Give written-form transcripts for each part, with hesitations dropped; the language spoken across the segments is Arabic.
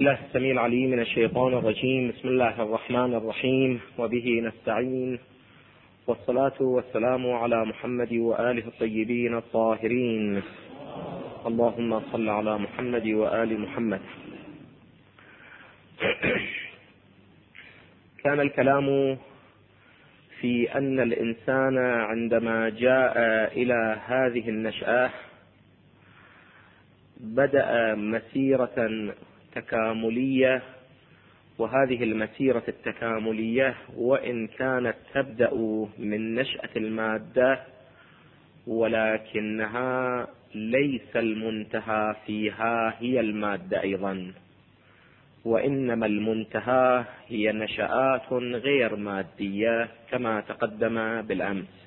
الله السميع العليم من الشيطان الرجيم. بسم الله الرحمن الرحيم، وبه نستعين، والصلاة والسلام على محمد وآله الطيبين الطاهرين. اللهم صل على محمد وآل محمد. كان الكلام في أن الإنسان عندما جاء إلى هذه النشأة بدأ مسيرة تكاملية، وهذه المسيرة التكاملية وإن كانت تبدأ من نشأة المادة ولكنها ليس المنتهى فيها هي المادة أيضا، وإنما المنتهى هي نشآت غير مادية كما تقدم بالأمس.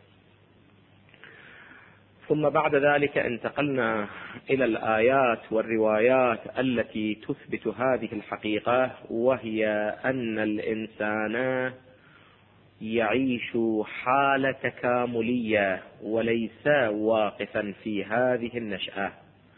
ثم بعد ذلك انتقلنا إلى الآيات والروايات التي تثبت هذه الحقيقة، وهي أن الإنسان يعيش حالة تكاملية وليس واقفا في هذه النشأة.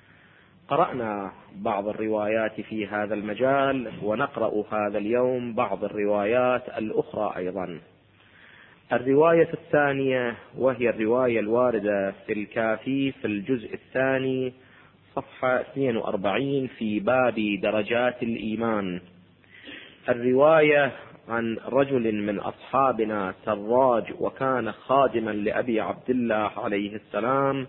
قرأنا بعض الروايات في هذا المجال، ونقرأ هذا اليوم بعض الروايات الأخرى أيضا. الرواية الثانية وهي الرواية الواردة في الكافي في الجزء الثاني صفحة 42 في باب درجات الإيمان. الرواية عن رجل من أصحابنا سراج، وكان خادما لأبي عبد الله عليه السلام،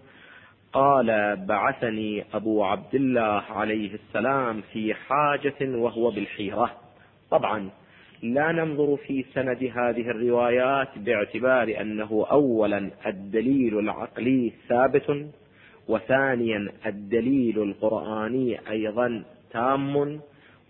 قال: بعثني أبو عبد الله عليه السلام في حاجة وهو بالحيرة. طبعا لا ننظر في سند هذه الروايات باعتبار أنه أولا الدليل العقلي ثابت، وثانيا الدليل القرآني أيضا تام،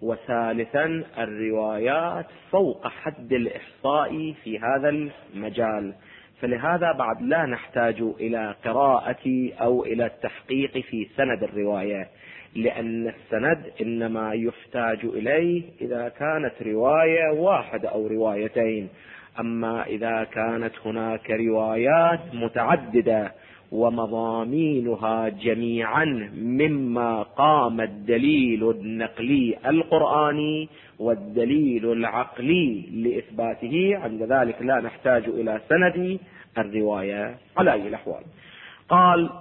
وثالثا الروايات فوق حد الإحصاء في هذا المجال. فلهذا بعد لا نحتاج إلى قراءة أو إلى التحقيق في سند الرواية، لأن السند إنما يحتاج إليه إذا كانت رواية واحدة أو روايتين. أما إذا كانت هناك روايات متعددة ومضامينها جميعا مما قام الدليل النقلي القرآني والدليل العقلي لإثباته، عند ذلك لا نحتاج إلى سند الرواية على أي الأحوال. قال: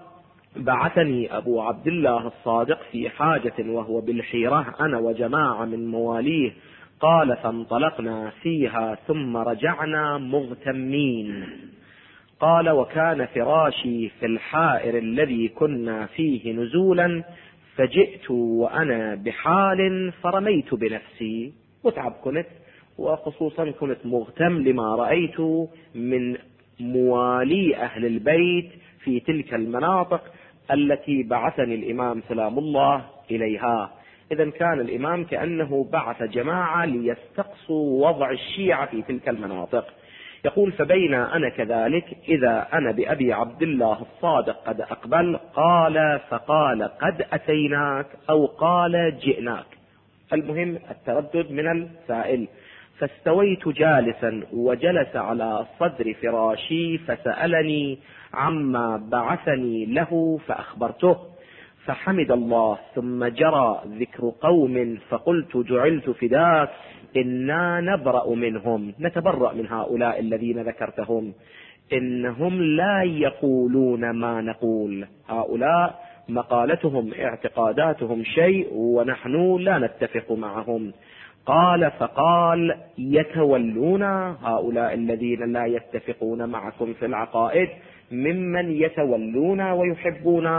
بعثني أبو عبد الله الصادق في حاجة وهو بالحيرة أنا وجماعة من مواليه. قال: فانطلقنا فيها ثم رجعنا مغتمين. قال: وكان فراشي في الحائر الذي كنا فيه نزولا، فجئت وأنا بحال فرميت بنفسي. متعب كنت، وخصوصا كنت مغتم لما رأيت من موالي أهل البيت في تلك المناطق التي بعثني الإمام سلام الله إليها. إذن كان الإمام كأنه بعث جماعة ليستقصوا وضع الشيعة في تلك المناطق. يقول: فبين أنا كذلك إذا أنا بأبي عبد الله الصادق قد أقبل. قال: فقال: قد أتيناك، أو قال: جئناك. المهم التردد من السائل. فاستويت جالسا، وجلس على صدر فراشي، فسألني عما بعثني له فأخبرته، فحمد الله، ثم جرى ذكر قوم، فقلت: جعلت فداك، إنا نبرأ منهم، نتبرأ من هؤلاء الذين ذكرتهم، إنهم لا يقولون ما نقول. هؤلاء مقالتهم اعتقاداتهم شيء ونحن لا نتفق معهم. قال: فقال: يتولون، هؤلاء الذين لا يتفقون معكم في العقائد ممن يتولون ويحبون،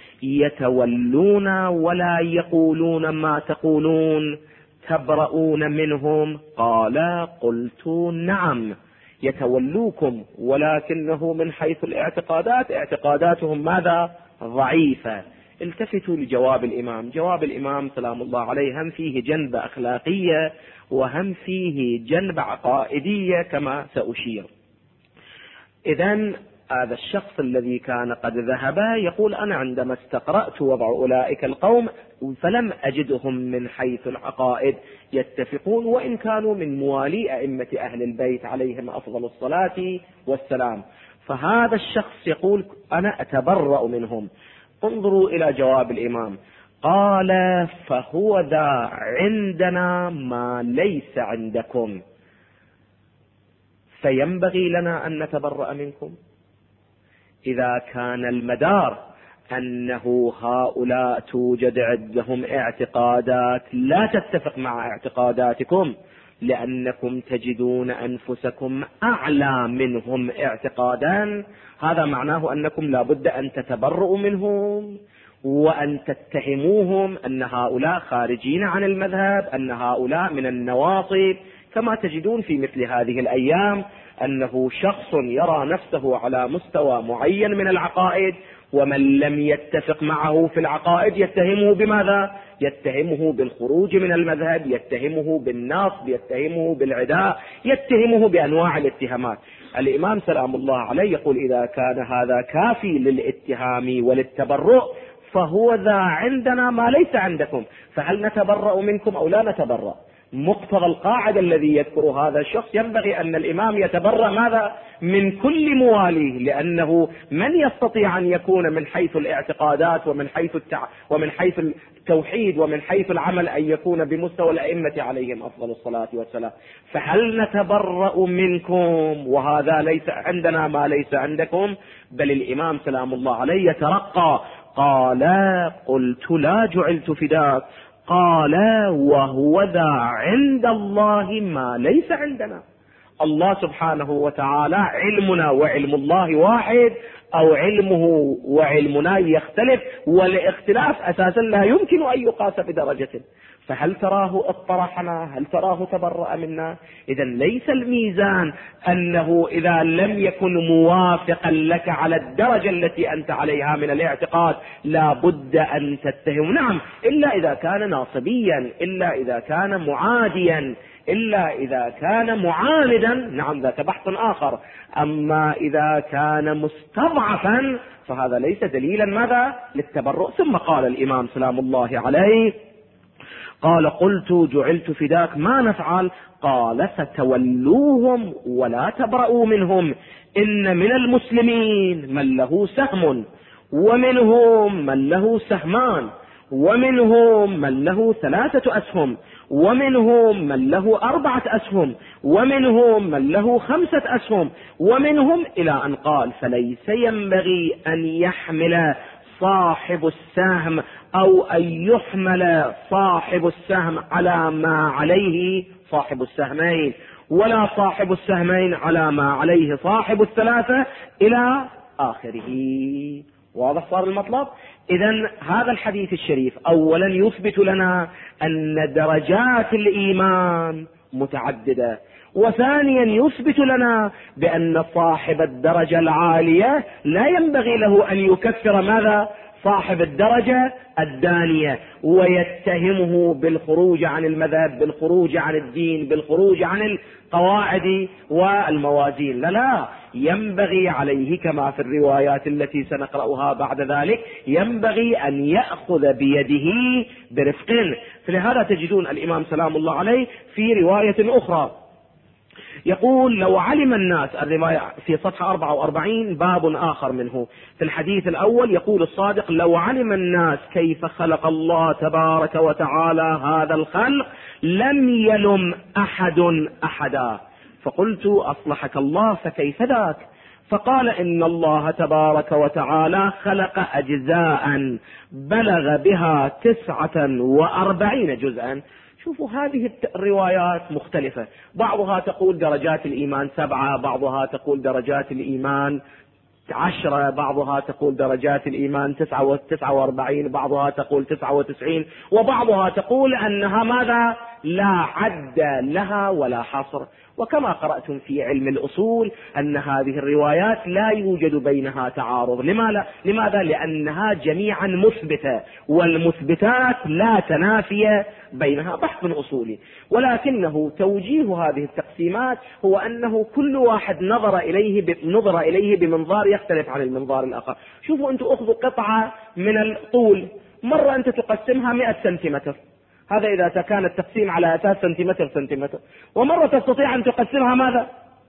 يتولون ولا يقولون ما تقولون، تبرؤون منهم. قال: قلت: نعم، يتولوكم، ولكنه من حيث الاعتقادات اعتقاداتهم ماذا؟ ضعيفة. التفتوا لجواب الإمام. جواب الإمام سلام الله عليه هم فيه جنبة أخلاقية وهم فيه جنبة عقائدية كما سأشير. إذن هذا الشخص الذي كان قد ذهب يقول: أنا عندما استقرأت وضع أولئك القوم فلم أجدهم من حيث العقائد يتفقون، وإن كانوا من موالي أئمة أهل البيت عليهم أفضل الصلاة والسلام. فهذا الشخص يقول: أنا أتبرأ منهم. انظروا إلى جواب الإمام. قال فهو ذا عندنا ما ليس عندكم، فينبغي لنا أن نتبرأ منكم. إذا كان المدار أنه هؤلاء توجد عندهم اعتقادات لا تتفق مع اعتقاداتكم، لأنكم تجدون أنفسكم أعلى منهم اعتقادا، هذا معناه أنكم لا بد أن تتبرؤوا منهم وأن تتهموهم أن هؤلاء خارجين عن المذهب، أن هؤلاء من النواصب، كما تجدون في مثل هذه الأيام أنه شخص يرى نفسه على مستوى معين من العقائد، ومن لم يتفق معه في العقائد يتهمه بماذا؟ يتهمه بالخروج من المذهب، يتهمه بالنصب، يتهمه بالعداء، يتهمه بأنواع الاتهامات. الإمام سلام الله عليه يقول إذا كان هذا كافي للاتهام وللتبرؤ فهو ذا عندنا ما ليس عندكم، فهل نتبرأ منكم أو لا نتبرأ؟ مقتضى القاعدة الذي يذكر هذا الشخص ينبغي أن الإمام يتبرأ ماذا؟ من كل مواليه، لأنه من يستطيع أن يكون من حيث الاعتقادات ومن حيث التوحيد ومن حيث العمل أن يكون بمستوى الأئمة عليهم أفضل الصلاة والسلام. فهل نتبرأ منكم وهذا ليس عندنا ما ليس عندكم؟ بل الإمام سلام الله عليه يترقى، قال قلت لا جعلت فداك، قال وهو ذا عند الله ما ليس عندنا. الله سبحانه وتعالى علمنا وعلم الله واحد، أو علمه وعلمنا يختلف، والاختلاف أساسا لا يمكن أن يقاس بدرجة. فهل تراه اطرحنا؟ هل تراه تبرأ منا؟ إذا ليس الميزان أنه إذا لم يكن موافقا لك على الدرجة التي أنت عليها من الاعتقاد لا بد أن تتهم، نعم، إلا إذا كان ناصبيا، إلا إذا كان معاديا، إلا إذا كان معاندا، نعم ذاك بحث آخر. أما إذا كان مستضعفا فهذا ليس دليلا ماذا؟ للتبرؤ. ثم قال الإمام سلام الله عليه قال قلت جعلت فداك ما نفعل؟ قال فتولوهم ولا تبرؤوا منهم، إن من المسلمين من له سهم ومنهم من له سهمان ومنهم من له 3 أسهم ومنهم من له 4 أسهم ومنهم من له 5 أسهم ومنهم إلى أن قال فليس ينبغي أن يحمل صاحب السهم أو أن يحمل صاحب السهم على ما عليه صاحب السهمين، ولا صاحب السهمين على ما عليه صاحب ال3 إلى آخره. واضح صار المطلب؟ إذن هذا الحديث الشريف أولا يثبت لنا أن درجات الإيمان متعددة، وثانيا يثبت لنا بأن صاحب الدرجة العالية لا ينبغي له أن يكفر ماذا؟ صاحب الدرجة الدانية، ويتهمه بالخروج عن المذهب، بالخروج عن الدين، بالخروج عن القواعد والموازين. لا، ينبغي عليه كما في الروايات التي سنقرأها بعد ذلك، ينبغي أن يأخذ بيده برفق. فلهذا تجدون الإمام سلام الله عليه في رواية أخرى يقول لو علم الناس، الرواية في صفحة 44 باب آخر منه، في الحديث الأول يقول الصادق لو علم الناس كيف خلق الله تبارك وتعالى هذا الخلق لم يلم أحد أحدا، فقلت أصلحك الله فكيف ذاك؟ فقال إن الله تبارك وتعالى خلق أجزاء بلغ بها 49 جزءا. شوفوا هذه الروايات مختلفة، بعضها تقول درجات الإيمان 7، بعضها تقول درجات الإيمان 10، بعضها تقول درجات الإيمان 49، بعضها تقول 99، وبعضها تقول أنها ماذا؟ لا عد لها ولا حصر. وكما قرأتم في علم الأصول أن هذه الروايات لا يوجد بينها تعارض. لماذا؟ لأنها جميعا مثبتة، والمثبتات لا تنافي بينها، بحث أصولي. ولكنه توجيه هذه التقسيمات هو أنه كل واحد نظر إليه بمنظار يختلف عن المنظار الآخر. شوفوا أنتم أخذوا قطعة من الطول، مرة أنت تقسمها 100 سنتيمتر، هذا إذا كان التقسيم على أساس سنتيمتر، ومرة تستطيع أن تقسمها ماذا؟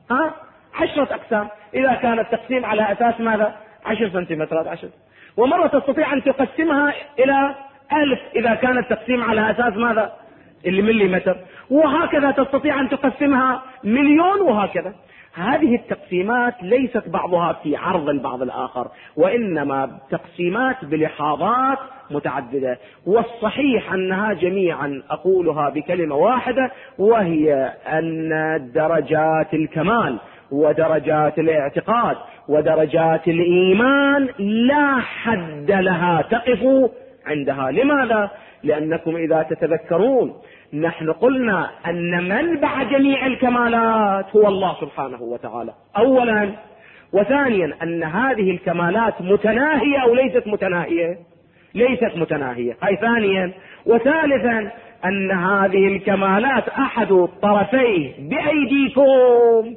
10 أقسام، إذا كان التقسيم على أساس ماذا؟ 10 سنتيمترات 10، ومرة تستطيع أن تقسمها إلى 1000 إذا كان التقسيم على أساس ماذا؟ المليمتر، وهكذا تستطيع أن تقسمها 1,000,000 وهكذا. هذه التقسيمات ليست بعضها في عرض البعض الآخر، وإنما تقسيمات بلحاظات متعددة، والصحيح أنها جميعا أقولها بكلمة واحدة، وهي أن درجات الكمال ودرجات الاعتقاد ودرجات الإيمان لا حد لها تقف عندها. لماذا؟ لأنكم إذا تتذكرون نحن قلنا أن منبع جميع الكمالات هو الله سبحانه وتعالى أولا، وثانيا أن هذه الكمالات متناهية أو ليست متناهية؟ ليست متناهية، هاي ثانيا. وثالثا أن هذه الكمالات أحد الطرفين بأيديكم،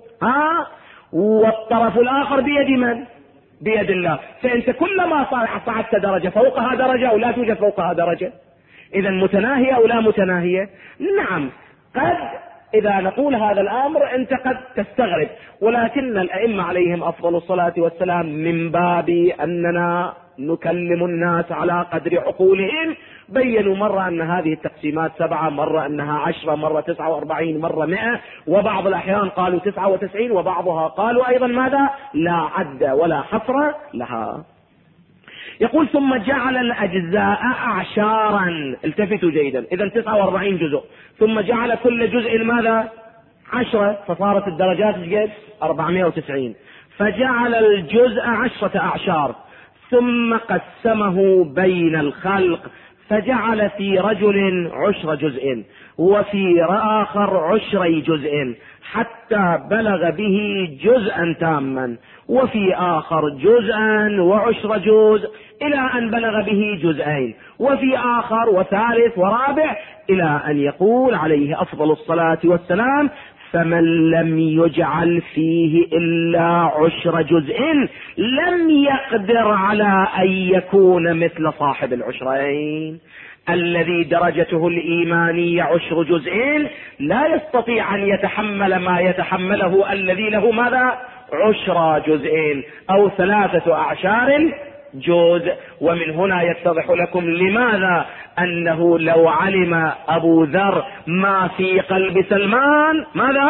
والطرف الآخر بيد من؟ بيد الله. فأنت كلما صعدت درجة فوقها درجة أو لا توجد فوقها درجة. إذا متناهية أو لا متناهية؟ نعم، قد إذا نقول هذا الأمر أنت قد تستغرب، ولكن الأئمة عليهم أفضل الصلاة والسلام من باب أننا نكلم الناس على قدر عقولهم بينوا مرة أن هذه التقسيمات 7، مرة أنها 10، مرة 49، مرة 100، وبعض الأحيان قالوا 99، وبعضها قالوا أيضا ماذا؟ لا عد ولا حصر لها. يقول ثم جعل الأجزاء أعشارا، التفتوا جيدا، إذا 49 جزء، ثم جعل كل جزء ماذا؟ 10، فصارت الدرجات 490، فجعل الجزء 10 أعشار، ثم قسمه بين الخلق، فجعل في رجل 10 جزء وفي آخر 10 جزء، حتى بلغ به جزءا تاما، وفي آخر جزءا و10 جزء، إلى أن بلغ به جزئين، وفي آخر وثالث ورابع، إلى أن يقول عليه أفضل الصلاة والسلام: فمن لم يجعل فيه إلا 10 جزء لم يقدر على أن يكون مثل صاحب العشرين. الذي درجته الإيمانية 10 جزء لا يستطيع أن يتحمل ما يتحمله الذي له ماذا؟ 10 جزء أو 3 أعشار جزء. ومن هنا يتضح لكم لماذا أنه لو علم أبو ذر ما في قلب سلمان ماذا؟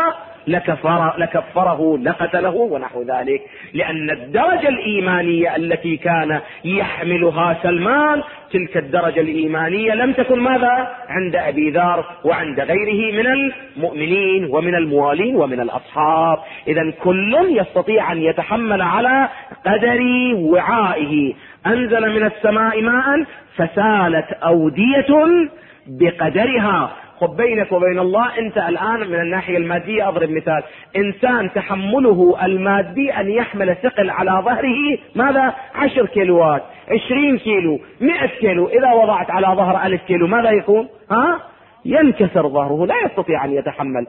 لكفره لقتله ونحو ذلك، لأن الدرجة الإيمانية التي كان يحملها سلمان تلك الدرجة الإيمانية لم تكن ماذا؟ عند أبي ذر وعند غيره من المؤمنين ومن الموالين ومن الأصحاب. إذن كل يستطيع أن يتحمل على قدر وعائه. أنزل من السماء ماء فسالت أودية بقدرها. خب بينك وبين الله، انت الان من الناحية المادية اضرب مثال، انسان تحمله المادي ان يحمل ثقل على ظهره ماذا؟ 10 كيلوات، 20 كيلو، 100 كيلو، اذا وضعت على ظهر 1000 كيلو ماذا يكون؟ ينكسر ظهره، لا يستطيع ان يتحمل.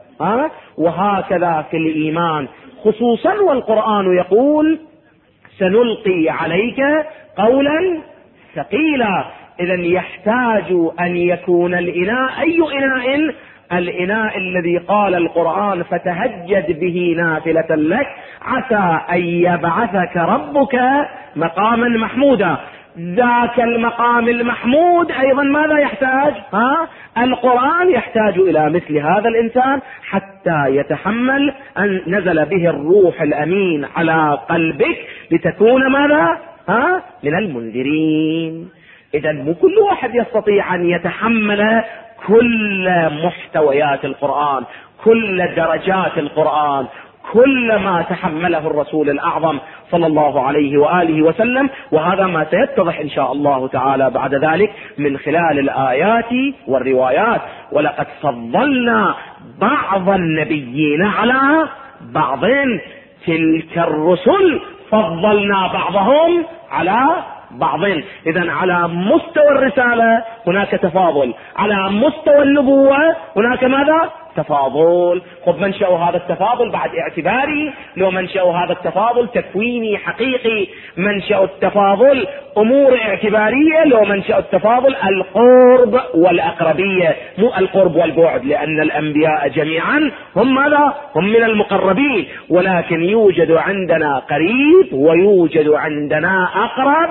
وهكذا في الايمان خصوصا، والقرآن يقول: سنلقي عليك قولا ثقيلا. إذا يحتاج أن يكون الإناء، أي إناء؟ الإناء الذي قال القرآن: فتهجد به نافلة لك عسى أن يبعثك ربك مقاما محمودا. ذاك المقام المحمود أيضا ماذا يحتاج؟ القرآن يحتاج إلى مثل هذا الإنسان حتى يتحمل أن نزل به الروح الأمين على قلبك لتكون ماذا؟ من المنذرين. إذا مو كل واحد يستطيع أن يتحمل كل محتويات القرآن، كل درجات القرآن، كل ما تحمله الرسول الأعظم صلى الله عليه وآله وسلم. وهذا ما سيتضح إن شاء الله تعالى بعد ذلك من خلال الآيات والروايات. ولقد فضلنا بعض النبيين على بعض، تلك الرسل فضلنا بعضهم على بعض. إذن على مستوى الرسالة هناك تفاضل، على مستوى النبوة هناك ماذا؟ تفاضل. خب منشأ هذا التفاضل بعد اعتباري، لو منشأ هذا التفاضل تكويني حقيقي، منشأ التفاضل أمور اعتبارية، لو منشأ التفاضل القرب والأقربية، مو القرب والبعد، لأن الأنبياء جميعا هم ماذا؟ هم من المقربين، ولكن يوجد عندنا قريب ويوجد عندنا أقرب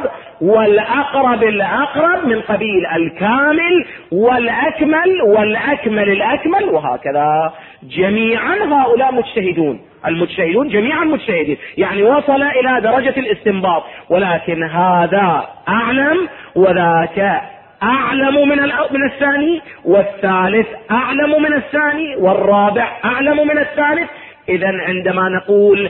والأقرب الأقرب من قبيل الكامل والأكمل والأكمل الأكمل، وهكذا. جميعا هؤلاء مجتهدون، المجتهدون جميعا مجتهدين، يعني وصل إلى درجة الاستنباط، ولكن هذا أعلم وذاك أعلم من الثاني، والثالث أعلم من الثاني، والرابع أعلم من الثالث. إذا عندما نقول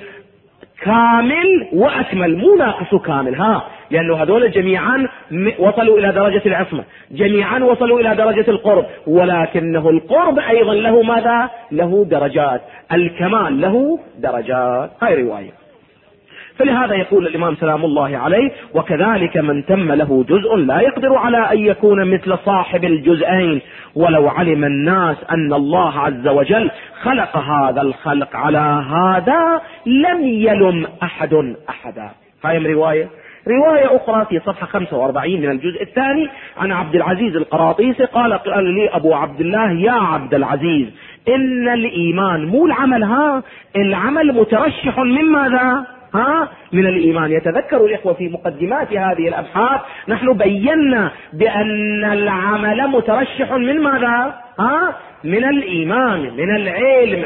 كامل وأكمل مو ناقص كامل، لأنه هذول جميعا وصلوا إلى درجة العصمة، جميعا وصلوا إلى درجة القرب، ولكنه القرب أيضا له ماذا؟ له درجات، الكمال له درجات. هاي رواية. فلهذا يقول الإمام سلام الله عليه: وكذلك من تم له جزء لا يقدر على أن يكون مثل صاحب الجزئين، ولو علم الناس أن الله عز وجل خلق هذا الخلق على هذا لم يلم أحد أحدا. هاي رواية أخرى في صفحة 45 من الجزء الثاني عن عبد العزيز القراطيسي قال لي أبو عبد الله: يا عبد العزيز، إن الإيمان مو العمل، العمل مترشح من ماذا؟ من الإيمان. يتذكر الإخوة في مقدمات هذه الأبحاث نحن بينا بأن العمل مترشح من ماذا؟ من الإيمان، من العلم.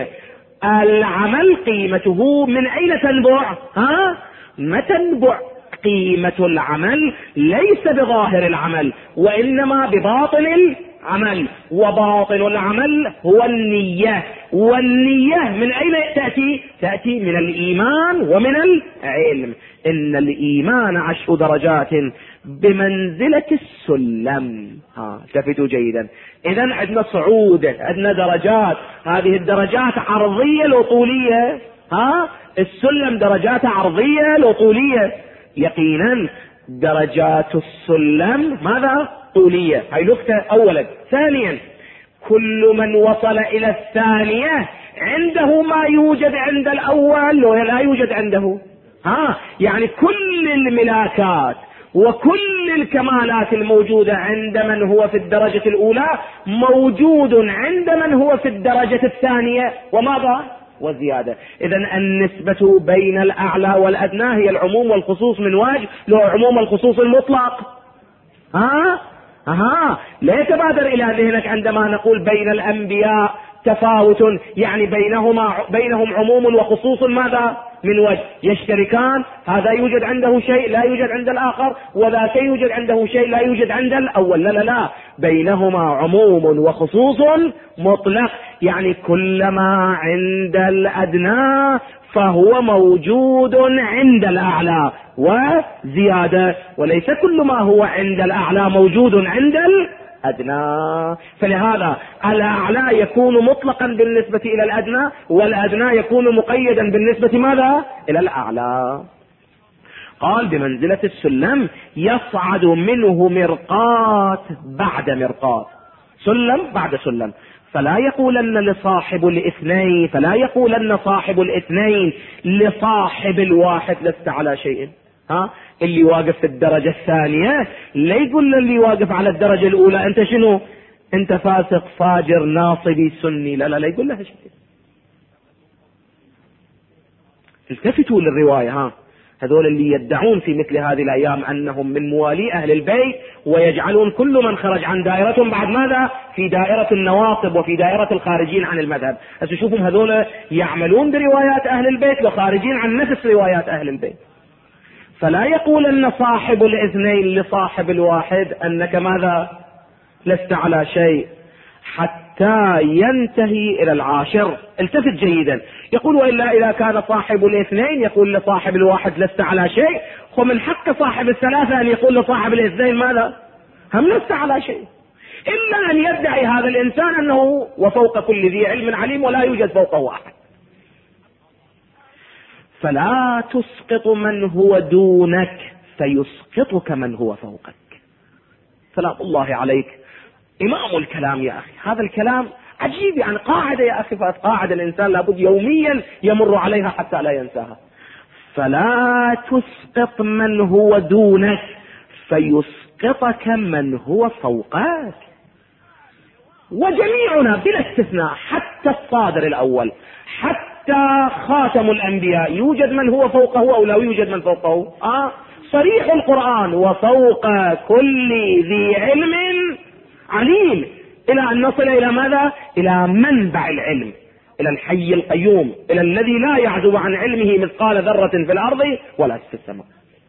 العمل قيمته من أين تنبع؟ ما تنبع قيمة العمل ليس بظاهر العمل، وإنما بباطن العمل، وباطن العمل هو النية، والنية من أين تأتي من الإيمان ومن العلم. إن الإيمان 10 درجات بمنزلة السلم. التفتوا جيدا. إذن عندنا صعود، عندنا درجات، هذه الدرجات عرضية لو طولية. السلم درجات عرضية لو طولية. يقينا درجات السلم ماذا؟ طولية. هاي نقطة أولا. ثانيا، كل من وصل إلى الثانية عنده ما يوجد عند الأول ولا يوجد عنده. يعني كل الملاكات وكل الكمالات الموجودة عند من هو في الدرجة الأولى موجود عند من هو في الدرجة الثانية، وماذا؟ وزيادة. إذن النسبة بين الأعلى والأدنى هي العموم والخصوص من وجه، لو عموم الخصوص المطلق. لا يتبادر إلى ذهنك عندما نقول بين الأنبياء تفاوت، يعني بينهم عموم وخصوص ماذا؟ من وجه، يشتركان، هذا يوجد عنده شيء لا يوجد عند الآخر، وذاك يوجد عنده شيء لا يوجد عند الأول. لا، بينهما عموم وخصوص مطلق، يعني كلما عند الأدنى فهو موجود عند الأعلى وزيادة، وليس كل ما هو عند الأعلى موجود عند الأدنى. فلهذا الأعلى يكون مطلقا بالنسبة إلى الأدنى، والأدنى يكون مقيدا بالنسبة ماذا؟ إلى الأعلى. قال: بمنزلة السلم يصعد منه مرقات بعد مرقات، سلم بعد سلم. فلا يقولن صاحب الاثنين لصاحب الواحد لست على شيء. اللي واقف في الدرجة الثانية لا يقول اللي واقف على الدرجة الأولى أنت شنو؟ أنت فاسق فاجر ناصبي سني. لا يقول لها شيء. التفتوا للرواية. هذول اللي يدعون في مثل هذه الأيام أنهم من موالي أهل البيت، ويجعلون كل من خرج عن دائرتهم بعد ماذا؟ في دائرة النواصب وفي دائرة الخارجين عن المذهب. شوفهم هذول يعملون بروايات أهل البيت وخارجين عن نفس روايات أهل البيت. فلا يقول أن صاحب الاثنين لصاحب الواحد أنك ماذا؟ لست على شيء، حتى ينتهي إلى العاشر. التفت جيدا. يقول: وإلا إذا كان صاحب الاثنين يقول لصاحب الواحد لست على شيء، ومن حق صاحب الثلاثة أن يقول لصاحب الاثنين ماذا؟ هم لست على شيء، إلا أن يدعي هذا الإنسان أنه وفوق كل ذي علم عليم ولا يوجد فوقه أحد. فلا تسقط من هو دونك فيسقطك من هو فوقك. سلام الله عليك. إمام الكلام يا أخي، هذا الكلام عجيب، يعني قاعدة يا أخي، قاعدة الإنسان لابد يوميا يمر عليها حتى لا ينساها. فلا تسقط من هو دونك فيسقطك من هو فوقك. وجميعنا بلا استثناء، حتى الصادر الأول، حتى خاتم الأنبياء، يوجد من هو فوقه أو لا يوجد من فوقه؟ صريح القرآن: وفوق كل ذي علم عليم، إلى أن نصل إلى ماذا؟ إلى منبع العلم، إلى الحي القيوم، إلى الذي لا يعزب عن علمه مثقال ذرة في الأرض ولا في السماء.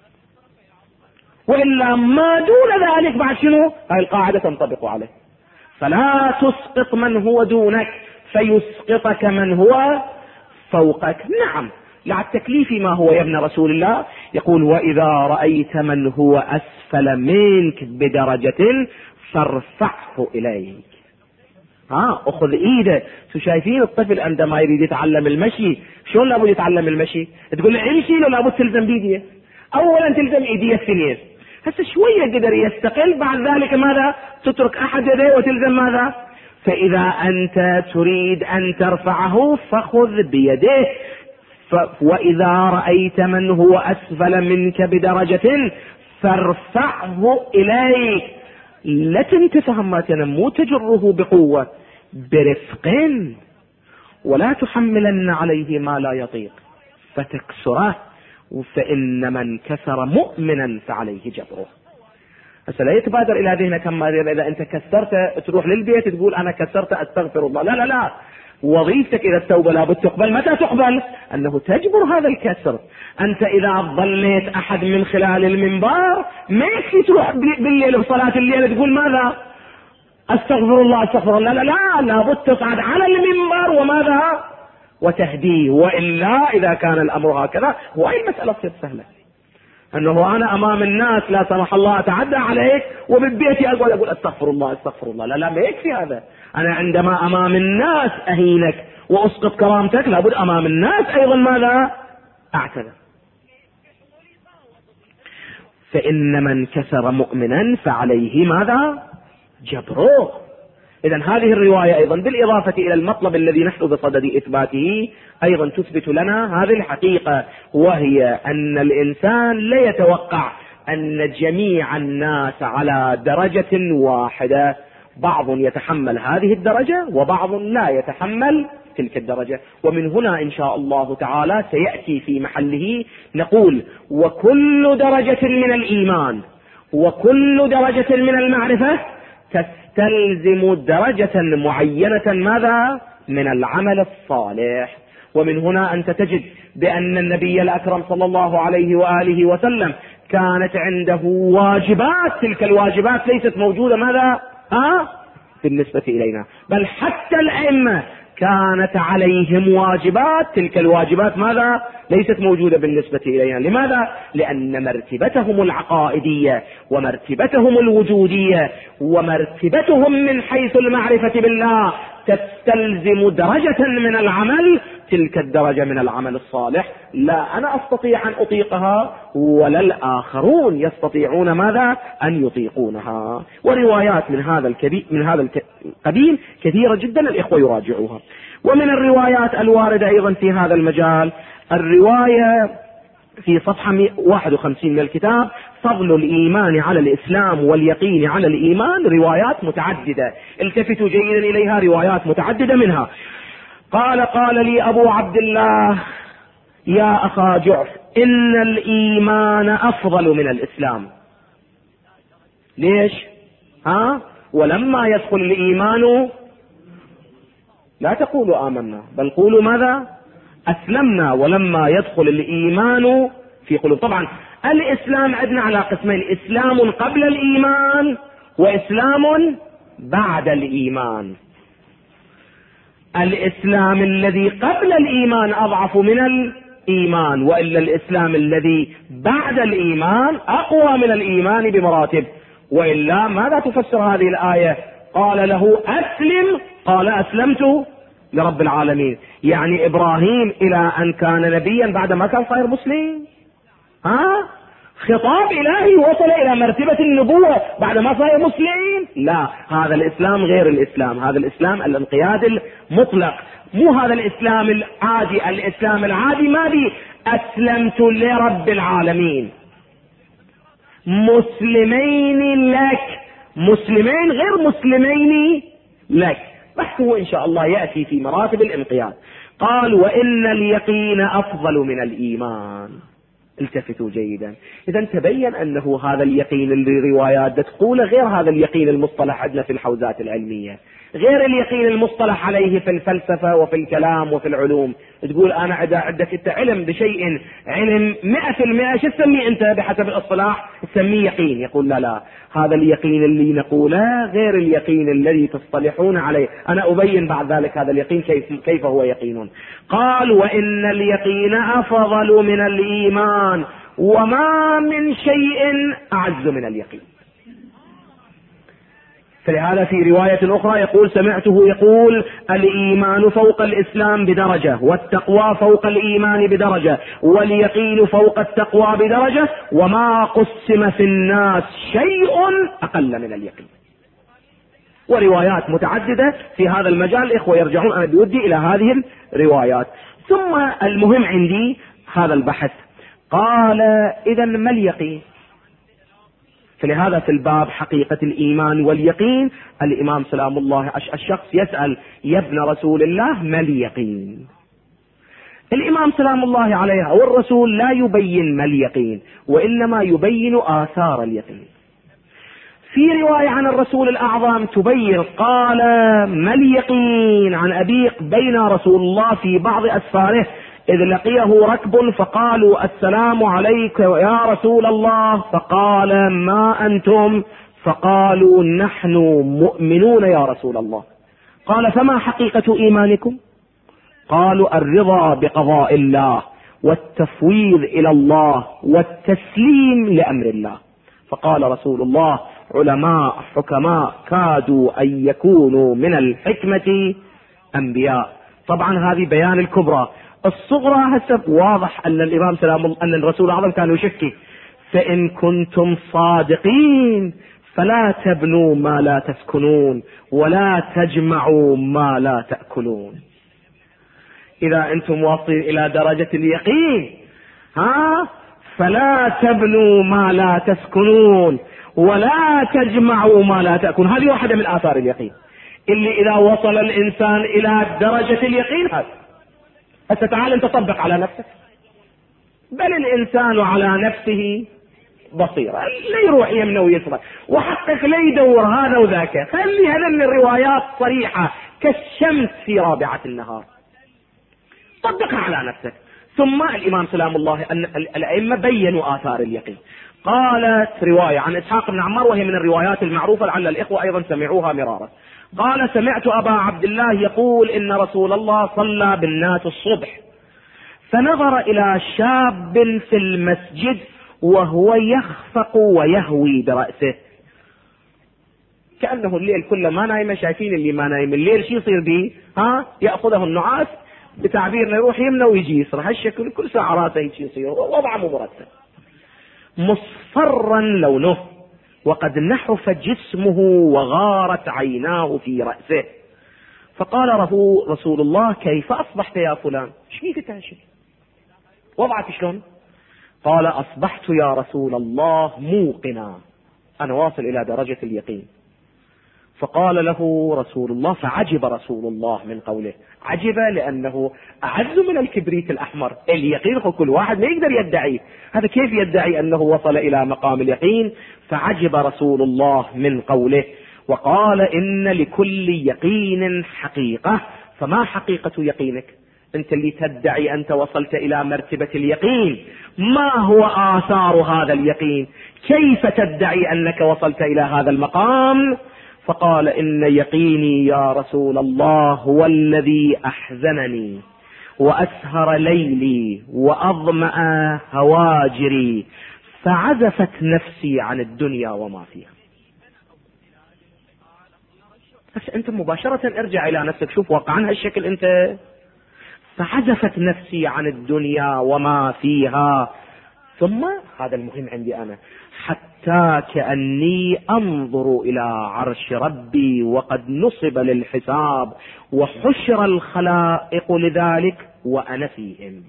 وإلا ما دون ذلك بعد شنو؟ هذه القاعدة تنطبق عليه: فلا تسقط من هو دونك فيسقطك من هو فوقك. نعم، لا التكليف ما هو يا ابن رسول الله؟ يقول: وإذا رأيت من هو أسفل منك بدرجة فارفعه إليك. أخذ إيده. شايفين الطفل عندما يريد يتعلم المشي شلون لابد يتعلم المشي؟ تقول له امشي، لو لابد تلزم بيديه. أولا تلزم إيديه الثنين، هسه شوية قدر يستقل، بعد ذلك ماذا؟ تترك أحد يديه وتلزم ماذا؟ فإذا أنت تريد أن ترفعه فخذ بيده. وإذا رأيت من هو أسفل منك بدرجة فارفعه إليك. لا تنتفهم ما تنم، مو تجره بقوة، برفق، ولا تحملن عليه ما لا يطيق فتكسره، فإن من كسر مؤمنا فعليه جبره. هسه لا يتبادر إلى ذهنك إذا أنت كسرت تروح للبيت تقول أنا كسرت أستغفر الله. لا لا لا، وظيفتك إذا التوبة لابد تقبل. متى تقبل؟ أنه تجبر هذا الكسر. أنت إذا ظليت أحد من خلال المنبر ما يكفي تروح بالليل بصلاة الليل تقول ماذا؟ أستغفر الله أستغفر الله. لا لا لا، لابد تصعد على المنبر وماذا؟ وتهديه. وإلا إذا كان الأمر هكذا هو أي مسألة تصير سهلة، أنه أنا أمام الناس لا سمح الله أتعدى عليك وببيتي أقول أستغفر الله أستغفر الله. لا لا، ما يكفي هذا. أنا عندما أمام الناس أهينك وأسقط كرامتك لابد أمام الناس أيضا ماذا؟ أعتذر. فإن من كسر مؤمنا فعليه ماذا؟ جبره. إذن هذه الرواية أيضا بالإضافة إلى المطلب الذي نحن بصدد إثباته أيضا تثبت لنا هذه الحقيقة، وهي أن الإنسان لا يتوقع أن جميع الناس على درجة واحدة، بعض يتحمل هذه الدرجة وبعض لا يتحمل تلك الدرجة. ومن هنا إن شاء الله تعالى سيأتي في محله نقول: وكل درجة من الإيمان وكل درجة من المعرفة تستلزم درجة معينة ماذا؟ من العمل الصالح. ومن هنا أنت تجد بأن النبي الأكرم صلى الله عليه وآله وسلم كانت عنده واجبات، تلك الواجبات ليست موجودة ماذا؟ بالنسبة إلينا، بل حتى الأئمة كانت عليهم واجبات، تلك الواجبات ماذا؟ ليست موجودة بالنسبة إلينا. لماذا؟ لأن مرتبتهم العقائدية ومرتبتهم الوجودية ومرتبتهم من حيث المعرفة بالله تستلزم درجة من العمل، تلك الدرجة من العمل الصالح لا أنا أستطيع أن أطيقها ولا الآخرون يستطيعون ماذا؟ أن يطيقونها. وروايات من هذا القبيل كثيرة جدا، الإخوة يراجعوها. ومن الروايات الواردة أيضا في هذا المجال الرواية في صفحة 51 من الكتاب: فضل الإيمان على الإسلام واليقين على الإيمان. روايات متعددة، التفتوا جيدا إليها، روايات متعددة منها: قال لي أبو عبد الله يا أخا جعف إن الإيمان أفضل من الإسلام. ليش؟ ولما يدخل الإيمان لا تقولوا آمنا بل قولوا ماذا؟ أسلمنا. ولما يدخل الإيمان في قلوب. طبعا الإسلام عندنا على قسمين: إسلام قبل الإيمان وإسلام بعد الإيمان. الإسلام الذي قبل الإيمان أضعف من الإيمان، وإلا الإسلام الذي بعد الإيمان أقوى من الإيمان بمراتب. وإلا ماذا تفسر هذه الآية؟ قال له أسلم، قال أسلمت لرب العالمين. يعني إبراهيم إلى أن كان نبيا بعد ما كان صاير مسلم. خطاب إلهي وصل إلى مرتبة النبوة بعد ما صار مسلم. لا، هذا الإسلام غير الإسلام. هذا الإسلام الانقياد المطلق، مو هذا الإسلام العادي. الإسلام العادي ماذا؟ أسلمت لرب العالمين. مسلمين لك، مسلمين غير مسلمين لك. بحثه إن شاء الله يأتي في مراتب الانقياد. قال: وإن اليقين أفضل من الإيمان. التفتوا جيدا. إذا تبين أنه هذا اليقين اللي روايات تقول غير هذا اليقين المصطلح عندنا في الحوزات العلمية، غير اليقين المصطلح عليه في الفلسفة وفي الكلام وفي العلوم. تقول أنا عندك أنت علم بشيء علم 100%، شو تسميه أنت بحسب الإصطلاح؟ تسميه يقين. يقول لا، هذا اليقين اللي نقوله غير اليقين الذي تصطلحون عليه. أنا أبين بعد ذلك هذا اليقين كيف هو يقين. قال وإن اليقين أفضل من الإيمان وما من شيء أعز من اليقين. فلهذا في رواية أخرى يقول سمعته يقول الإيمان فوق الإسلام بدرجة، والتقوى فوق الإيمان بدرجة، واليقين فوق التقوى بدرجة، وما قسم في الناس شيء أقل من اليقين. وروايات متعددة في هذا المجال. إخوة يرجعون أنا بودي إلى هذه الروايات. ثم المهم عندي هذا البحث. قال إذا ما اليقين؟ فلهذا في الباب حقيقة الإيمان واليقين الإمام سلام الله الشخص يسأل يا ابن رسول الله ما اليقين؟ الإمام سلام الله عليه والرسول لا يبين ما اليقين، وإنما يبين آثار اليقين. في رواية عن الرسول الأعظم تبين قال ما اليقين عن أبي بين رسول الله في بعض أسفاره إذ لقيه ركب فقالوا السلام عليك يا رسول الله، فقال ما أنتم؟ فقالوا نحن مؤمنون يا رسول الله. قال فما حقيقة إيمانكم؟ قالوا الرضا بقضاء الله والتفويض إلى الله والتسليم لأمر الله. فقال رسول الله علماء حكماء كادوا أن يكونوا من الحكمة أنبياء. طبعا هذه بيان الكبرى. الصغرى هسه واضح أن الإمام سلام أن الرسول الأعظم كانوا يشكي. فإن كنتم صادقين فلا تبنوا ما لا تسكنون ولا تجمعوا ما لا تأكلون. إذا أنتم واصلين إلى درجة اليقين فلا تبنوا ما لا تسكنون ولا تجمعوا ما لا تأكلون. هذه واحدة من آثار اليقين اللي إذا وصل الإنسان إلى درجة اليقين هسه تعال انت طبق على نفسك. بل الانسان على نفسه بصيرة، لا يروح يمنه ويسرى وحقق لا يدور هذا وذاك. خلي هذا من الروايات صريحة كالشمس في رابعة النهار، طبقها على نفسك. ثم الامام سلام الله ان الائمة بينوا آثار اليقين. قالت رواية عن اسحاق بن عمار وهي من الروايات المعروفة لعل الاخوة ايضا سمعوها مرارا. قال سمعت أبا عبد الله يقول إن رسول الله صلى بالناس الصبح فنظر إلى شاب في المسجد وهو يخفق ويهوي برأسه، كأنه الليل كله ما نايم. شايفين اللي ما نايم الليل شي يصير به؟ يأخذه النعاس بتعبيرنا يروح يمنى ويجي يسرى. هالشكل كل ساعة راسه يصير وضعه مرتب مصفرا لونه وقد نحف جسمه وغارت عيناه في رأسه. فقال له رسول الله كيف أصبحت يا فلان؟ شو تتعشى وضعك شلون؟ قال أصبحت يا رسول الله موقنا، أنا واصل إلى درجة اليقين. فقال له رسول الله فعجب رسول الله من قوله. عجب لأنه أعز من الكبريت الأحمر. اليقين كل واحد ما يقدر يدعي، هذا كيف يدعي أنه وصل إلى مقام اليقين؟ فعجب رسول الله من قوله وقال إن لكل يقين حقيقة. فما حقيقة يقينك أنت اللي تدعي أنت وصلت إلى مرتبة اليقين؟ ما هو آثار هذا اليقين؟ كيف تدعي أنك وصلت إلى هذا المقام؟ فقال إن يقيني يا رسول الله هو الذي أحزنني وأسهر ليلي وأظمأ هواجري فعزفت نفسي عن الدنيا وما فيها. بس أنت مباشرة ارجع إلى نفسك، شوف واقعا هالشكل أنت. فعزفت نفسي عن الدنيا وما فيها. ثم هذا المهم عندي أنا حتى كأني أنظر إلى عرش ربي وقد نصب للحساب وحشر الخلائق لذلك وأنا فيهم.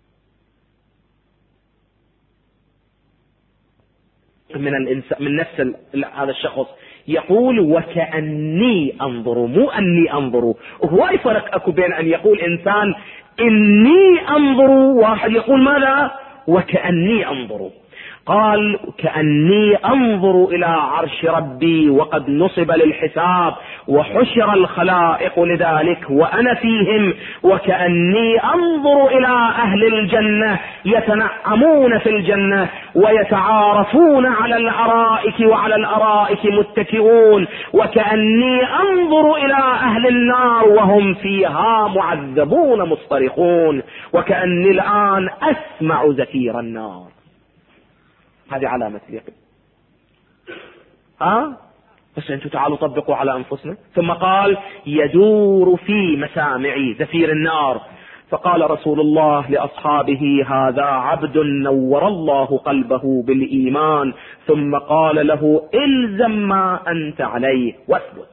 من نفس هذا الشخص يقول وكأني أنظر، مو أني أنظر. هو فرق أكو بين أن يقول إنسان إني أنظر، واحد يقول ماذا وكأني أنظر. قال كأني أنظر إلى عرش ربي وقد نصب للحساب وحشر الخلائق لذلك وأنا فيهم، وكأني أنظر إلى أهل الجنة يتنعمون في الجنة ويتعارفون على الأرائك وعلى الأرائك متكئون، وكأني أنظر إلى أهل النار وهم فيها معذبون مصطرخون، وكأني الآن أسمع زفير النار. هذه علامة اليقين. بس انتم تعالوا طبقوا على انفسنا. ثم قال يدور في مسامعي زفير النار. فقال رسول الله لأصحابه هذا عبد نور الله قلبه بالإيمان، ثم قال له الزم ما أنت عليه واثبت.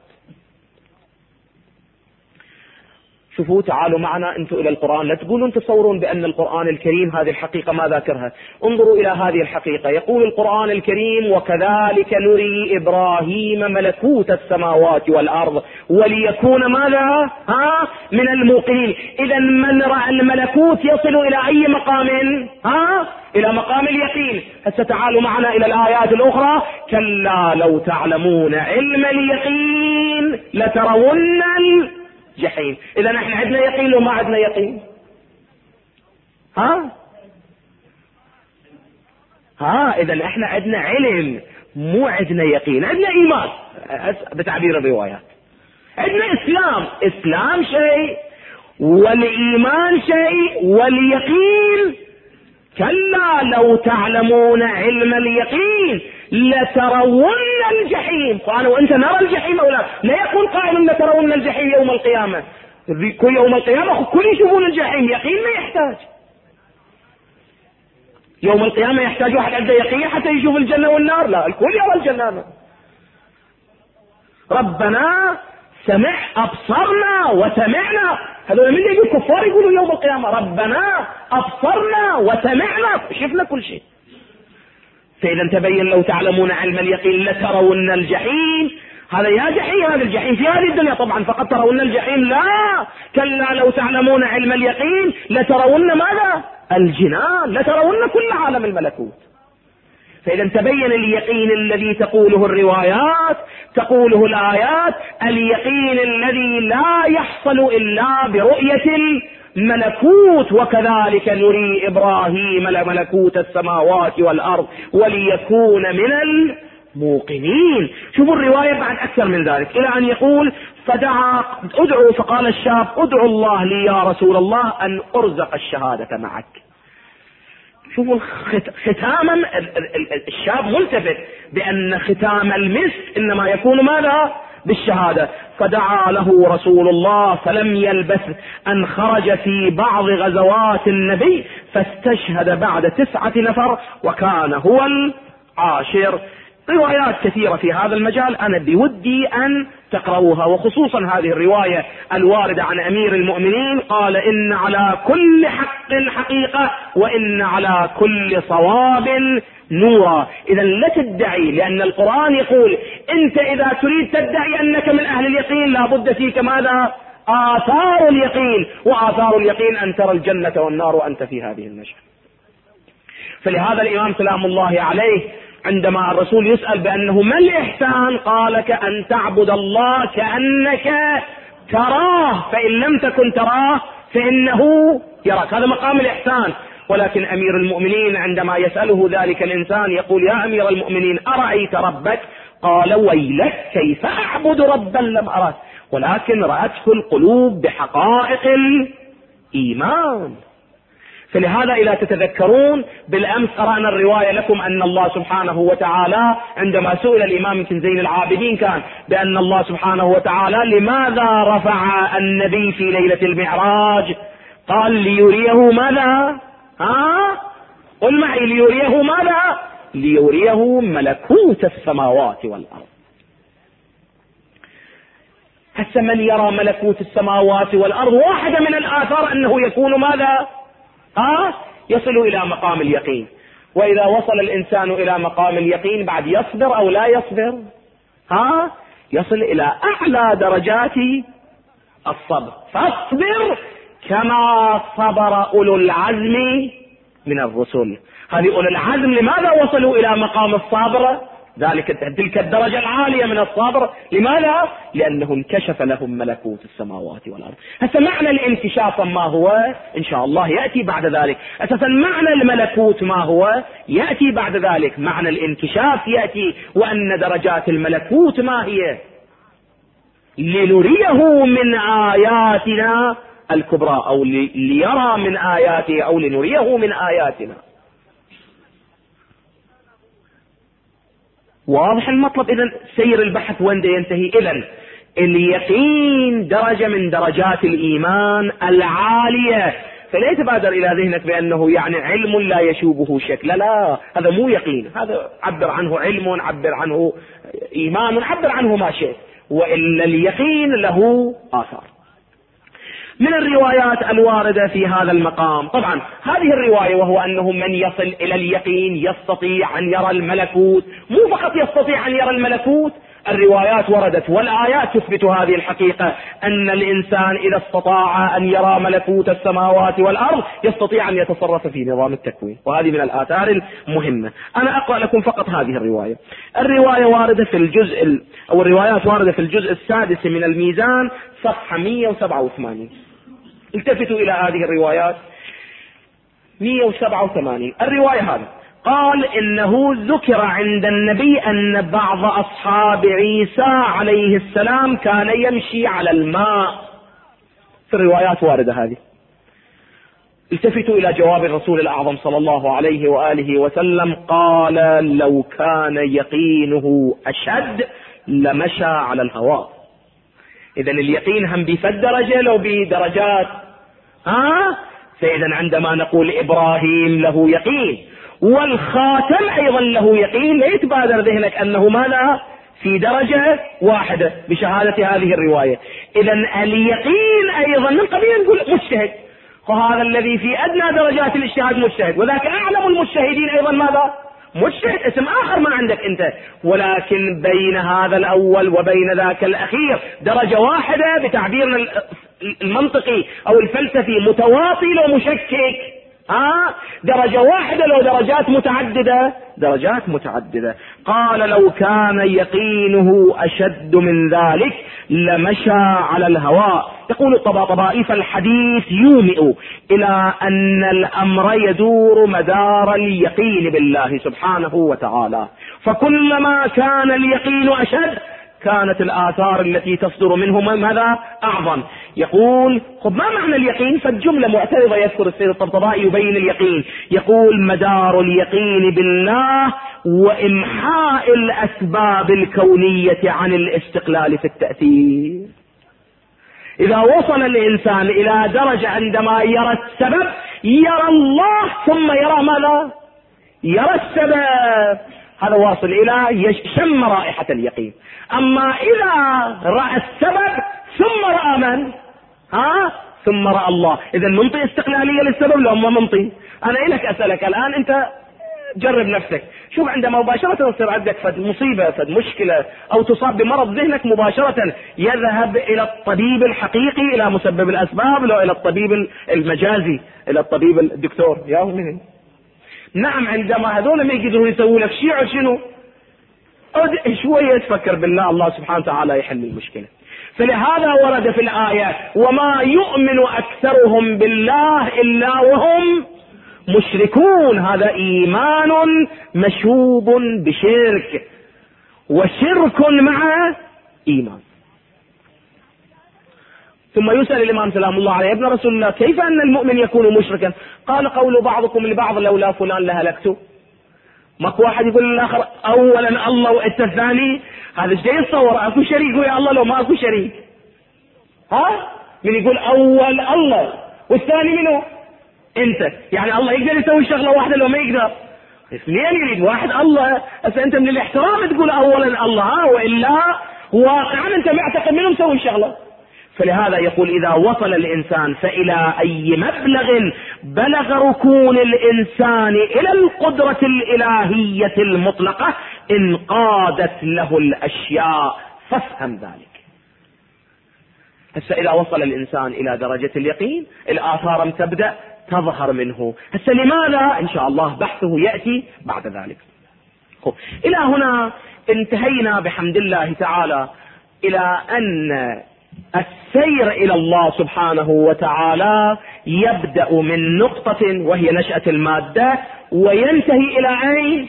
شوفوا تعالوا معنا انتم الى القرآن، لا تقولون تصورون بان القرآن الكريم هذه الحقيقة ما ذاكرها. انظروا الى هذه الحقيقة. يقول القرآن الكريم وكذلك نري ابراهيم ملكوت السماوات والارض وليكون ماذا من الموقنين. اذا من رأى الملكوت يصل الى اي مقام؟ الى مقام اليقين. هسه تعالوا معنا الى الايات الاخرى. كلا لو تعلمون علم اليقين لترون الجحيم. اذا احنا عندنا يقين وما عندنا يقين؟ اذا احنا عندنا علم مو عندنا يقين. عندنا ايمان بتعبير الروايات، عندنا اسلام شيء والايمان شيء واليقين. كلا لو تعلمون علم اليقين لترون الجحيم. فأنا وأنت نرى الجحيم أو لا يكون قائل لترون الجحيم يوم القيامة. يوم القيامة كل يشوفون الجحيم، يقين ما يحتاج. يوم القيامة يحتاج واحد عنده يقين حتى يشوف الجنة والنار؟ لا، الكل يرى الجنة. ربنا سمع أبصرنا وسمعنا. هذول من يجي الكفار يقولوا يوم القيامة ربنا أبصرنا وسمعنا، شفنا كل شيء. فإذا تبين لو تعلمون علم اليقين لترون الجحيم. هذا يا جحيم، هذا الجحيم في هذه الدنيا طبعا فقط ترون الجحيم؟ لا، كلا لو تعلمون علم اليقين لترون ماذا؟ الجنان، لترون كل عالم الملكوت. فإذا تبين اليقين الذي تقوله الروايات تقوله الآيات، اليقين الذي لا يحصل إلا برؤية الملكوت. وكذلك نري إبراهيم ملكوت السماوات والأرض وليكون من الموقنين. شوفوا الرواية بعد أكثر من ذلك إلى أن يقول فدعا ادعوا، فقال الشاب ادعوا الله لي يا رسول الله أن أرزق الشهادة معك. شوفوا ختاما الشاب ملتفت بأن ختام المسك إنما يكون ماذا؟ بالشهادة. فدعا له رسول الله فلم يلبث أن خرج في بعض غزوات النبي فاستشهد بعد 9 نفر وكان هو العاشر. روايات كثيرة في هذا المجال أنا بودي أن تقرأوها، وخصوصا هذه الرواية الواردة عن أمير المؤمنين قال إن على كل حق حقيقة وإن على كل صواب نورا. إذا لا تدعي، لأن القرآن يقول أنت إذا تريد تدعي أنك من أهل اليقين لابد فيك ماذا؟ آثار اليقين، وآثار اليقين أن ترى الجنة والنار وأنت في هذه المشهد. فلهذا الإمام سلام الله عليه عندما الرسول يسأل بأنه ما الإحسان قال كأن تعبد الله كأنك تراه فإن لم تكن تراه فإنه يراك. هذا مقام الإحسان. ولكن أمير المؤمنين عندما يسأله ذلك الإنسان يقول يا أمير المؤمنين أرأيت ربك؟ قال ويلك كيف أعبد ربا لم أره، ولكن رأته القلوب بحقائق الإيمان. فلهذا إذا تتذكرون بالأمس قرأنا الرواية لكم أن الله سبحانه وتعالى عندما سئل الإمام ابن زين العابدين كان بأن الله سبحانه وتعالى لماذا رفع النبي في ليلة المعراج؟ قال ليريه ماذا؟ قل معي ليريه ماذا؟ ليريه ملكوت السماوات والأرض. هسه من يرى ملكوت السماوات والأرض واحدة من الآثار أنه يكون ماذا؟ يصل إلى مقام اليقين. وإذا وصل الإنسان إلى مقام اليقين بعد يصبر أو لا يصبر؟ يصل إلى أعلى درجات الصبر. فاصبر كما صبر أولو العزم من الرسل. هذه أولي العزم لماذا وصلوا إلى مقام الصابرة؟ تلك الدرجة العالية من الصابر. لماذا؟ لأنه انكشف لهم ملكوت السماوات والأرض. هسه معنى الانكشاف ما هو؟ إن شاء الله يأتي بعد ذلك. أساسا معنى الملكوت ما هو؟ يأتي بعد ذلك. معنى الانكشاف يأتي، وأن درجات الملكوت ما هي؟ لنريه من آياتنا الكبرى، أو ليرى من آياته، أو لنريه من آياتنا. واضح المطلب؟ إذن سير البحث وين ينتهي؟ إذن اليقين درجة من درجات الإيمان العالية، فلا يتبادر إلى ذهنك بأنه يعني علم لا يشوبه شك. لا، هذا مو يقين، هذا عبر عنه علم، عبر عنه إيمان، عبر عنه ما شئت، وإلا اليقين له آثار. من الروايات الواردة في هذا المقام، طبعا هذه الرواية، وهو أنه من يصل إلى اليقين يستطيع أن يرى الملكوت. مو فقط يستطيع أن يرى الملكوت، الروايات وردت والآيات تثبت هذه الحقيقة، أن الإنسان إذا استطاع أن يرى ملكوت السماوات والأرض يستطيع أن يتصرف في نظام التكوين، وهذه من الآثار المهمة. أنا أقرأ لكم فقط هذه الرواية. الرواية واردة في الجزء أو الروايات واردة في الجزء السادس من الميزان، صفحة 187. التفتوا إلى هذه الروايات. 187 الرواية هذه قال إنه ذكر عند النبي أن بعض أصحاب عيسى عليه السلام كان يمشي على الماء. في الروايات واردة هذه. التفتوا إلى جواب الرسول الأعظم صلى الله عليه وآله وسلم، قال لو كان يقينه أشد لمشى على الهواء. إذن اليقين هم بفد درجة لو بدرجات. فإذا عندما نقول إبراهيم له يقين والخاتم أيضا له يقين، لا يتبادر ذهنك أنه ماذا؟ في درجة واحدة بشهادة هذه الرواية. إذن اليقين أيضا من قبيل نقول مجتهد، وهذا الذي في أدنى درجات الاجتهاد مجتهد، وذاك أعلم المجتهدين أيضا ماذا؟ مجتهد، اسم آخر ما عندك أنت. ولكن بين هذا الأول وبين ذاك الأخير درجة واحدة بتعبيرنا المنطقي أو الفلسفي، متواطي لو مشكك. درجة واحدة لو درجات متعددة؟ درجات متعددة. قال لو كان يقينه أشد من ذلك لمشى على الهواء. يقول الطباطبائي فالحديث يومئ إلى أن الأمر يدور مدار اليقين بالله سبحانه وتعالى، فكلما كان اليقين أشد كانت الآثار التي تصدر منه ماذا؟ أعظم. يقول ما معنى اليقين؟ فالجملة معترضة. يذكر السيد الطبطبائي يبين اليقين، يقول مدار اليقين بالله وإمحاء الأسباب الكونية عن الاستقلال في التأثير. إذا وصل الإنسان إلى درجة عندما يرى السبب يرى الله، ثم يرى ماذا؟ يرى السبب، هذا واصل إلى يشم رائحة اليقين. أما إذا رأى السبب ثم رأى من؟ ثم رأى الله، إذا منطي استقلالية للسبب لو ما منطي. أنا إلك أسألك الآن، أنت جرب نفسك، شوف عندما مباشرة تصير عندك فد مصيبة، فد مشكلة، أو تصاب بمرض، ذهنك مباشرة يذهب إلى الطبيب الحقيقي، إلى مسبب الأسباب، لا إلى الطبيب المجازي، إلى الطبيب الدكتور. يا منين؟ نعم، عندما هذول ما يقدرون يسووا لك شيء شنو؟ شوية تفكر بالله، الله سبحانه وتعالى يحل المشكلة. فلهذا ورد في الآية وما يؤمن أكثرهم بالله إلا وهم مشركون. هذا إيمان مشوب بشرك، وشرك مع إيمان. ثم يسأل الإمام سلام الله عليه ابن رسول الله كيف أن المؤمن يكون مشركا؟ قال قول بعضكم لبعض لولا فلان لهلكته. ماكو واحد يقول للآخر أولا الله وأنت الثاني، هذا ايش يتصور؟ أكو شريك ويا الله لو ما أكو شريك؟ من يقول أول الله والثاني منه؟ أنت. يعني الله يقدر يسوي شغلة واحدة لو ما يقدر؟ اثنين يريد واحد الله. أنت من الاحترام تقول أولا الله، وإلا واقعا أنت معتقد منه مسوي شغلة. فلهذا يقول إذا وصل الإنسان فإلى أي مبلغ بلغ ركون الإنسان إلى القدرة الإلهية المطلقة انقادت له الأشياء، فافهم ذلك. هسه إذا وصل الإنسان إلى درجة اليقين الآثار تبدأ تظهر منه. هسه لماذا؟ إن شاء الله بحثه يأتي بعد ذلك. إلى هنا انتهينا بحمد الله تعالى إلى أن السير إلى الله سبحانه وتعالى يبدأ من نقطة وهي نشأة المادة، وينتهي إلى أين؟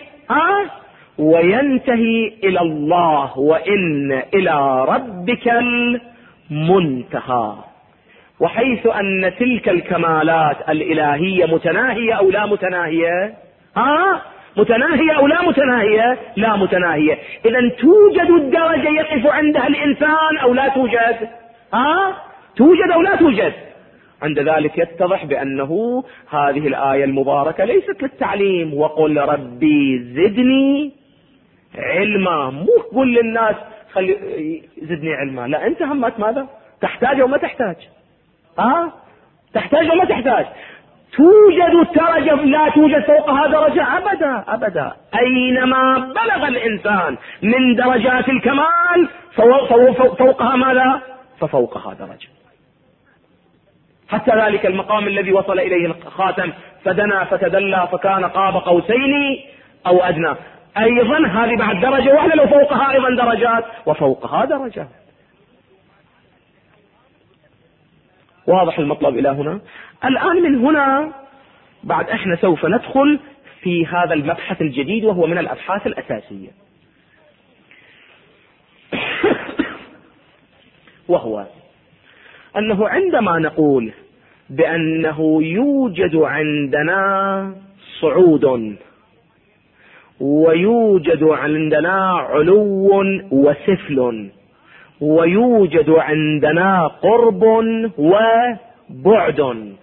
وينتهي إلى الله، وإن إلى ربك المنتهى. وحيث أن تلك الكمالات الإلهية متناهية أو لا متناهية؟ متناهية أو لا متناهية؟ لا متناهية. إذن توجد الدرجة يقف عندها الإنسان أو لا توجد؟ توجد أو لا توجد؟ عند ذلك يتضح بأنه هذه الآية المباركة ليست للتعليم، وقل ربي زدني علما. مو قل للناس خلي زدني علما، لا، أنت همك ماذا؟ تحتاج أو ما تحتاج؟ تحتاج أو ما تحتاج؟ توجد درجة لا توجد فوقها درجة؟ أبدا أبدا. أينما بلغ الإنسان من درجات الكمال فوقها ماذا؟ ففوقها درجة. حتى ذلك المقام الذي وصل إليه الخاتم فدنا فتدلى فكان قاب قوسين أو أدنى، أيضا هذه بعد درجة واحدة، لو فوقها أيضا درجات وفوقها درجات. واضح المطلب إلى هنا؟ الآن من هنا بعد احنا سوف ندخل في هذا المبحث الجديد، وهو من الأبحاث الأساسية، وهو أنه عندما نقول بأنه يوجد عندنا صعود ويوجد عندنا علو وسفل ويوجد عندنا قرب وبعد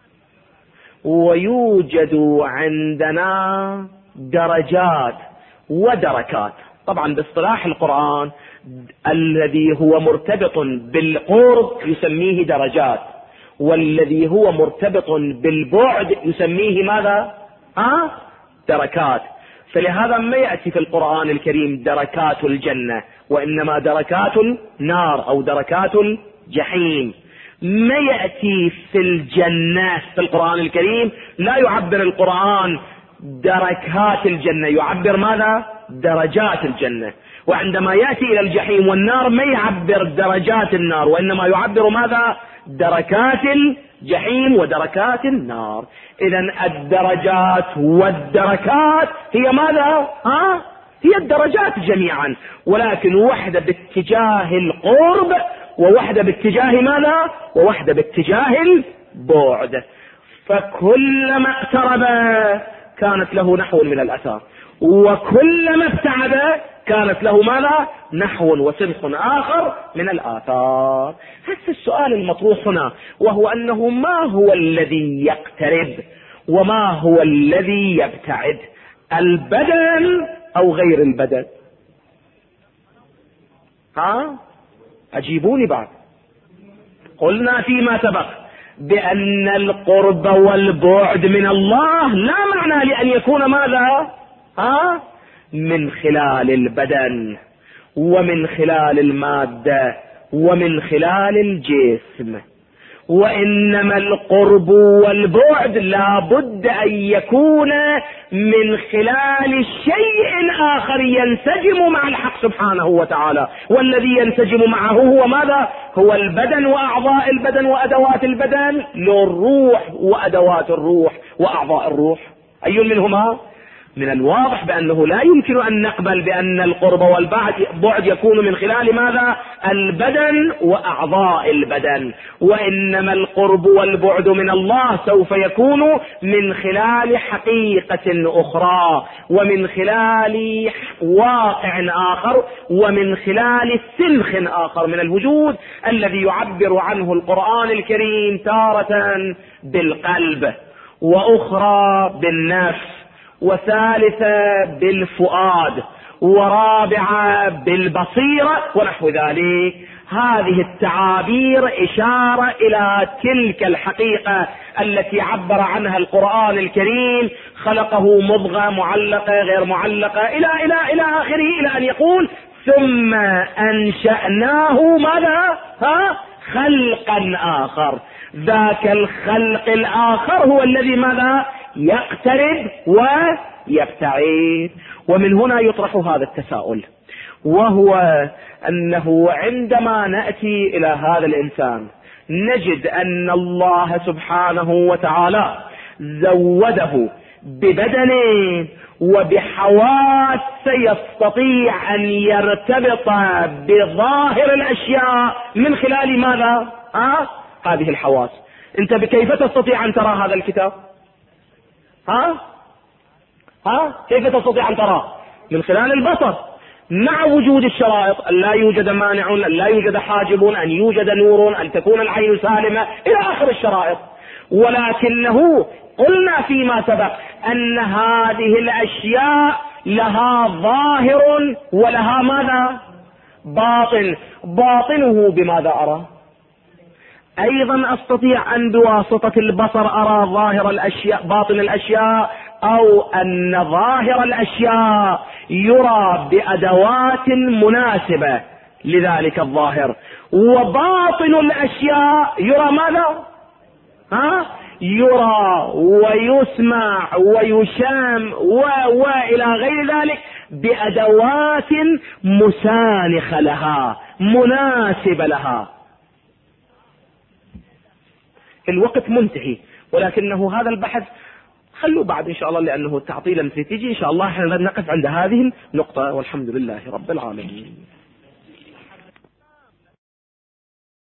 ويوجد عندنا درجات ودركات. طبعا باصطلاح القرآن الذي هو مرتبط بالقرب يسميه درجات، والذي هو مرتبط بالبعد يسميه ماذا؟ دركات. فلهذا ما يأتي في القرآن الكريم دركات الجنة، وإنما دركات النار أو دركات الجحيم. ما يأتي في الجنة في القرآن الكريم، لا يعبر القرآن دركات الجنة، يعبر ماذا؟ درجات الجنة. وعندما يأتي إلى الجحيم والنار ما يعبر درجات النار، وإنما يعبر ماذا؟ دركات الجحيم ودركات النار. إذن الدرجات والدركات هي ماذا؟ هي الدرجات جميعا، ولكن وحدة باتجاه القرب ووحدة باتجاه ماذا؟ ووحدة باتجاه البعد. فكلما اقترب كانت له نحو من الأثار، وكلما ابتعد كانت له ماذا؟ نحو وسلخ آخر من الآثار. هذا السؤال المطروح هنا، وهو أنه ما هو الذي يقترب وما هو الذي يبتعد؟ البدن أو غير البدن؟ أجيبوني بعد. قلنا فيما سبق بأن القرب والبعد من الله لا معنى لأن يكون ماذا؟ من خلال البدن ومن خلال المادة ومن خلال الجسم، وإنما القرب والبعد لا بد أن يكون من خلال شيء آخر ينسجم مع الحق سبحانه وتعالى، والذي ينسجم معه هو ماذا؟ هو البدن وأعضاء البدن وأدوات البدن، للروح وأدوات الروح وأعضاء الروح. أي منهما؟ من الواضح بأنه لا يمكن أن نقبل بأن القرب والبعد يكون من خلال ماذا؟ البدن وأعضاء البدن، وإنما القرب والبعد من الله سوف يكون من خلال حقيقة أخرى، ومن خلال واقع آخر، ومن خلال سلخ آخر من الوجود الذي يعبر عنه القرآن الكريم تارة بالقلب، وأخرى بالنفس، وثالثة بالفؤاد، ورابعة بالبصيرة، ونحو ذلك. هذه التعابير إشارة إلى تلك الحقيقة التي عبر عنها القرآن الكريم: خلقه مضغة، معلقة، غير معلقة، إلى آخره، إلى أن يقول: ثم أنشأناه ماذا؟ خلقا آخر. ذاك الخلق الآخر هو الذي ماذا؟ يقترب ويبتعد. ومن هنا يطرح هذا التساؤل، وهو أنه عندما نأتي إلى هذا الإنسان نجد أن الله سبحانه وتعالى زوده ببدن وبحواس يستطيع أن يرتبط بظاهر الأشياء من خلال ماذا؟ هذه الحواس. أنت كيف تستطيع أن ترى هذا الكتاب؟ كيف تستطيع أن ترى؟ من خلال البصر، مع وجود الشرائط، أن لا يوجد مانع، أن لا يوجد حاجب، أن يوجد نور، أن تكون العين سالمة، إلى آخر الشرائط. ولكنه قلنا فيما سبق أن هذه الأشياء لها ظاهر ولها ماذا؟ باطن. باطنه بماذا أرى؟ أيضا أستطيع أن بواسطة البصر أرى ظاهر الأشياء باطن الأشياء، أو أن ظاهر الأشياء يرى بأدوات مناسبة لذلك الظاهر، وباطن الأشياء يرى ماذا؟ يرى ويسمع ويشام وإلى غير ذلك بأدوات مسانخة لها، مناسبة لها. الوقت منتهي، ولكنه هذا البحث خلوا بعد إن شاء الله، لأنه تعطيلا تيجي إن شاء الله. احنا نقف عند هذه النقطة، والحمد لله رب العالمين.